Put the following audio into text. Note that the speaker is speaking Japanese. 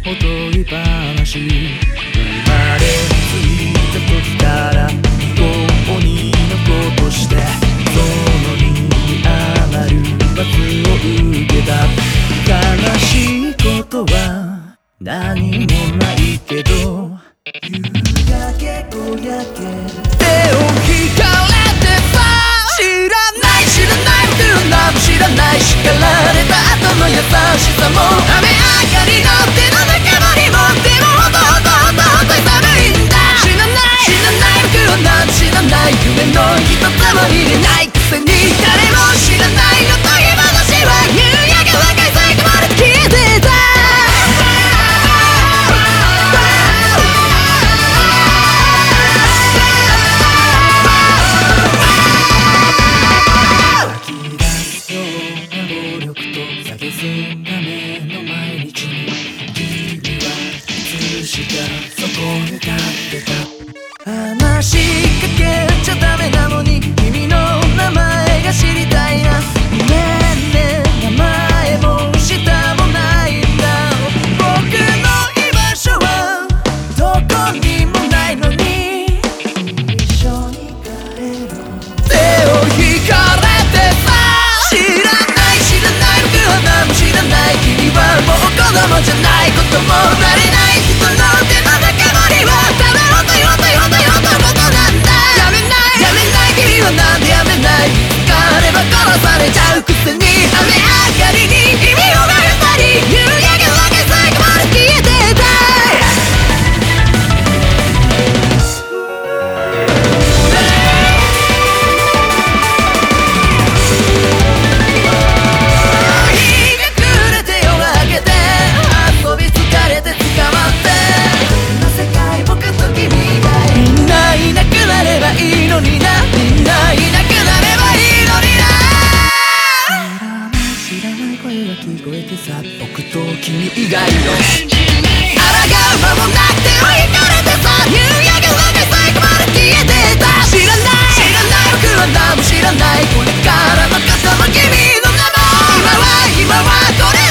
い話生まれついた時からここに残してその身に余る罰を受けた悲しいことは何もないけど夕焼け小焼け手を引かれてさ知らない知らない僕らも知らない叱られた後の優しさも雨上がりの手の中のリボンでもほんとほんとほんとほんとに寒いんだ知らない知らない僕はなんて知らない夢の一つも入れないくせに誰も知らないおとぎ話は夕焼け若い最後まで消えてたそこに立ってた話しかけちゃダメなのに君の名前が知りたいなねえねえ名前も下もないんだ僕の居場所はどこにもないのに一緒に帰ろう手を引かれてさ知らない知らない僕は何も知らない君はもう子供じゃないこともなれない人の手の中なんでやめない疲れば殺されちゃうくせに雨上がりに君をがったり夕焼けだけ最後まで消えてた日が暮れて夜明けて遊び疲れて捕まってこんな世界僕と君がみんないなくなればいいのになみんないなくなればいいのにな知らない声が聞こえてさ僕と君以外の抗う間もなく手を引かれてさ夕焼けだけ最後まで消えてた知らない知らない僕は何も知らないこれからのことも君の名も今はこれ